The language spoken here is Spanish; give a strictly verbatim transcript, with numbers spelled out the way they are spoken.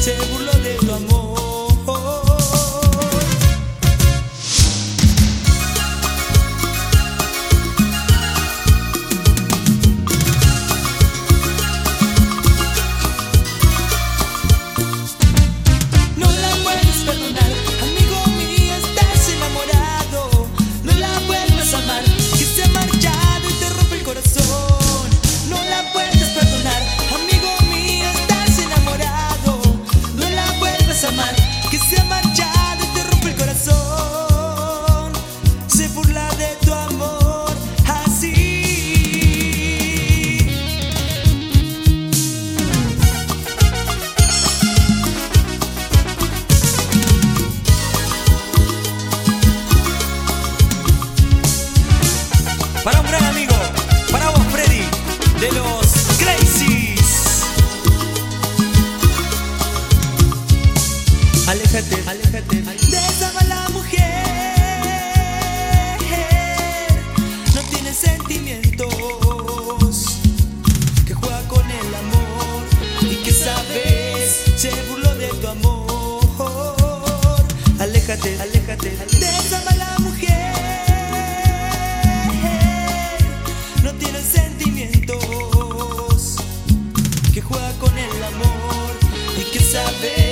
se burló de tu amor. No la puedes perdonar, amigo mío, estás enamorado. No la vuelvas a amar, que se ha marchado y te rompe el corazón. No la puedes perdonar, amigo mío, estás enamorado. No la vuelvas a amar, que se ha marchado y te rompe el corazón. Se burla de tu amor así. Para un gran amigo, para vos, Freddy, de los Crazies. Aléjate, aléjate de esa mala mujer. No tiene sentimientos, que juega con el amor y que sabes, se burló de tu amor. Aléjate, aléjate de esa mala mujer. No tiene sentimientos, que juega con el amor y que sabe